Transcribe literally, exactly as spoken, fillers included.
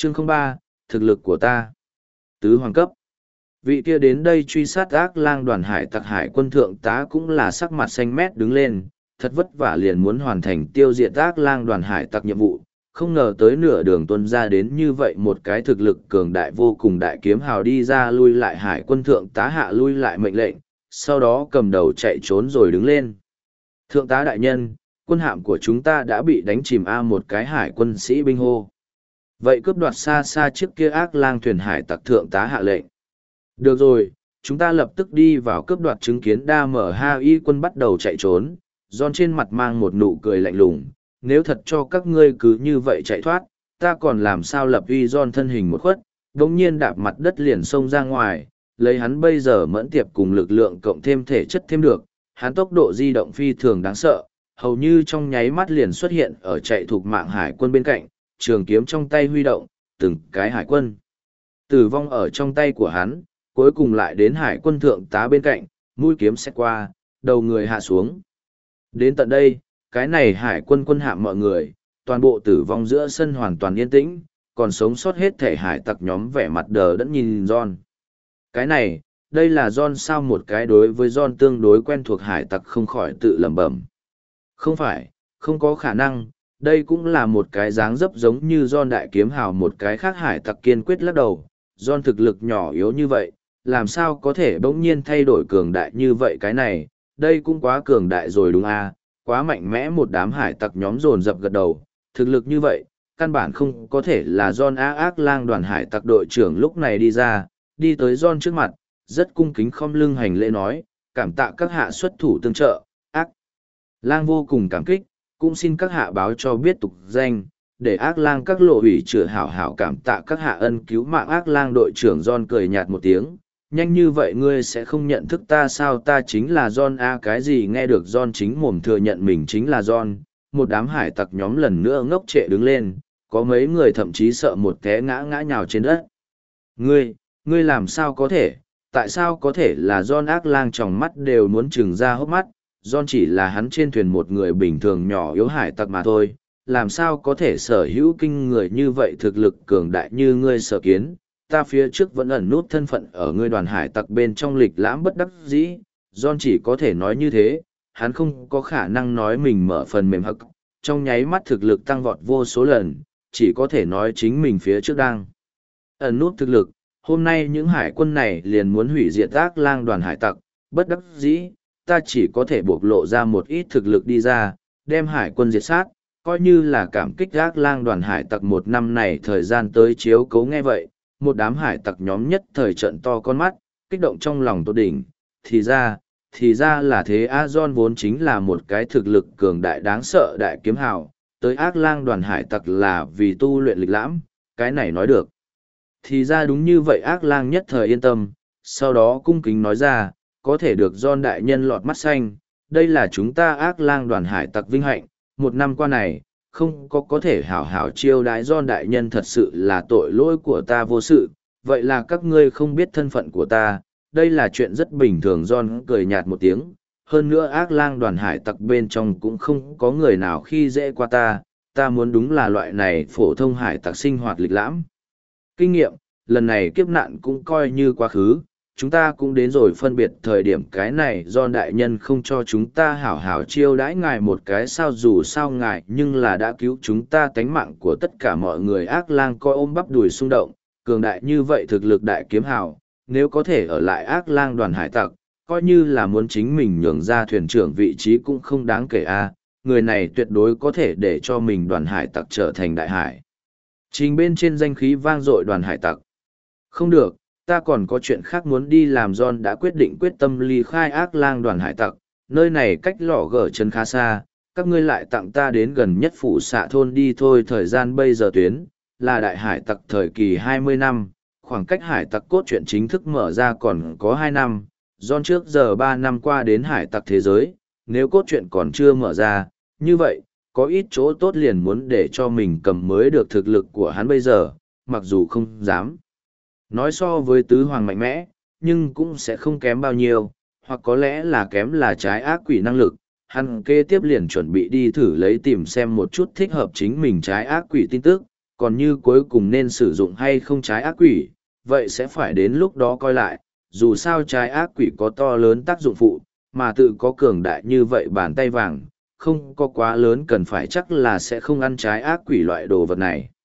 Chương không ba, thực lực của ta. Tứ hoàng cấp. Vị kia đến đây truy sát ác lang đoàn hải tặc hải quân thượng tá cũng là sắc mặt xanh mét đứng lên, thật vất vả liền muốn hoàn thành tiêu diệt ác lang đoàn hải tặc nhiệm vụ, không ngờ tới nửa đường tuân ra đến như vậy một cái thực lực cường đại vô cùng đại kiếm hào đi ra lui lại hải quân thượng tá hạ lui lại mệnh lệnh, sau đó cầm đầu chạy trốn rồi đứng lên. Thượng tá đại nhân, quân hạm của chúng ta đã bị đánh chìm a một cái hải quân sĩ binh hô. Vậy cướp đoạt xa xa chiếc kia ác lang thuyền hải tặc thượng tá hạ lệnh. Được rồi, chúng ta lập tức đi vào cướp đoạt chứng kiến đa mở ha y quân bắt đầu chạy trốn, John trên mặt mang một nụ cười lạnh lùng, nếu thật cho các ngươi cứ như vậy chạy thoát, ta còn làm sao lập uy John thân hình một khuất, đống nhiên đạp mặt đất liền xông ra ngoài, lấy hắn bây giờ mẫn tiệp cùng lực lượng cộng thêm thể chất thêm được, hắn tốc độ di động phi thường đáng sợ, hầu như trong nháy mắt liền xuất hiện ở chạy thuộc mạng hải quân bên cạnh, trường kiếm trong tay huy động, từng cái hải quân tử vong ở trong tay của hắn, cuối cùng lại đến hải quân thượng tá bên cạnh, mũi kiếm xét qua, đầu người hạ xuống. Đến tận đây, cái này hải quân quân hạm mọi người, toàn bộ tử vong giữa sân hoàn toàn yên tĩnh, còn sống sót hết thể hải tặc nhóm vẻ mặt đờ đẫn nhìn John. Cái này, đây là John sao một cái đối với John tương đối quen thuộc hải tặc không khỏi tự lẩm bẩm. Không phải, không có khả năng, đây cũng là một cái dáng dấp giống như John đại kiếm hào một cái khác hải tặc kiên quyết lắc đầu. John thực lực nhỏ yếu như vậy, làm sao có thể bỗng nhiên thay đổi cường đại như vậy cái này, đây cũng quá cường đại rồi đúng à, quá mạnh mẽ một đám hải tặc nhóm dồn dập gật đầu, thực lực như vậy, căn bản không có thể là John á ác lang đoàn hải tặc đội trưởng lúc này đi ra, đi tới John trước mặt, rất cung kính khom lưng hành lễ nói, cảm tạ các hạ xuất thủ tương trợ, ác lang vô cùng cảm kích, cũng xin các hạ báo cho biết tục danh, để ác lang các lộ ủy chữa hảo hảo cảm tạ các hạ ân cứu mạng ác lang đội trưởng John cười nhạt một tiếng, nhanh như vậy ngươi sẽ không nhận thức ta sao ta chính là John a cái gì nghe được John chính mồm thừa nhận mình chính là John, một đám hải tặc nhóm lần nữa ngốc trệ đứng lên, có mấy người thậm chí sợ một té ngã ngã nhào trên đất. Ngươi, ngươi làm sao có thể, tại sao có thể là John ác lang trong mắt đều muốn trừng ra hốc mắt, John chỉ là hắn trên thuyền một người bình thường nhỏ yếu hải tặc mà thôi, làm sao có thể sở hữu kinh người như vậy thực lực cường đại như ngươi sở kiến, ta phía trước vẫn ẩn nút thân phận ở ngươi đoàn hải tặc bên trong lịch lãm bất đắc dĩ, John chỉ có thể nói như thế, hắn không có khả năng nói mình mở phần mềm hậc, trong nháy mắt thực lực tăng vọt vô số lần, chỉ có thể nói chính mình phía trước đang ẩn nút thực lực, hôm nay những hải quân này liền muốn hủy diệt ác lang đoàn hải tặc, bất đắc dĩ, ta chỉ có thể bộc lộ ra một ít thực lực đi ra, đem hải quân diệt sát, coi như là cảm kích ác lang đoàn hải tặc một năm này thời gian tới chiếu cấu nghe vậy, một đám hải tặc nhóm nhất thời trận to con mắt, kích động trong lòng tốt đỉnh, thì ra, thì ra là thế A John vốn chính là một cái thực lực cường đại đáng sợ đại kiếm hào, tới ác lang đoàn hải tặc là vì tu luyện lịch lãm, cái này nói được. Thì ra đúng như vậy ác lang nhất thời yên tâm, sau đó cung kính nói ra, có thể được John đại nhân lọt mắt xanh, đây là chúng ta ác lang đoàn hải tặc vinh hạnh, một năm qua này, không có có thể hảo hảo chiêu đái John đại nhân thật sự là tội lỗi của ta vô sự, vậy là các ngươi không biết thân phận của ta, đây là chuyện rất bình thường John cười nhạt một tiếng, hơn nữa ác lang đoàn hải tặc bên trong cũng không có người nào khi dễ qua ta, ta muốn đúng là loại này phổ thông hải tặc sinh hoạt lịch lãm. Kinh nghiệm, lần này kiếp nạn cũng coi như quá khứ, chúng ta cũng đến rồi phân biệt thời điểm cái này do đại nhân không cho chúng ta hảo hảo chiêu đãi ngài một cái sao dù sao ngài nhưng là đã cứu chúng ta tánh mạng của tất cả mọi người ác lang coi ôm bắp đùi xung động, cường đại như vậy thực lực đại kiếm hào, nếu có thể ở lại ác lang đoàn hải tặc, coi như là muốn chính mình nhường ra thuyền trưởng vị trí cũng không đáng kể a người này tuyệt đối có thể để cho mình đoàn hải tặc trở thành đại hải. Trình bên trên danh khí vang dội đoàn hải tặc. Không được, ta còn có chuyện khác muốn đi làm John đã quyết định quyết tâm ly khai ác lang đoàn hải tặc, nơi này cách lò gở chân khá xa, các ngươi lại tặng ta đến gần nhất phủ xạ thôn đi thôi thời gian bây giờ tuyến, là đại hải tặc thời kỳ hai mươi năm, khoảng cách hải tặc cốt truyện chính thức mở ra còn có hai năm, John trước giờ ba năm qua đến hải tặc thế giới, nếu cốt truyện còn chưa mở ra, như vậy, có ít chỗ tốt liền muốn để cho mình cầm mới được thực lực của hắn bây giờ, mặc dù không dám nói so với tứ hoàng mạnh mẽ, nhưng cũng sẽ không kém bao nhiêu, hoặc có lẽ là kém là trái ác quỷ năng lực. Hắn kế tiếp liền chuẩn bị đi thử lấy tìm xem một chút thích hợp chính mình trái ác quỷ tin tức, còn như cuối cùng nên sử dụng hay không trái ác quỷ, vậy sẽ phải đến lúc đó coi lại, dù sao trái ác quỷ có to lớn tác dụng phụ, mà tự có cường đại như vậy bàn tay vàng, không có quá lớn cần phải chắc là sẽ không ăn trái ác quỷ loại đồ vật này.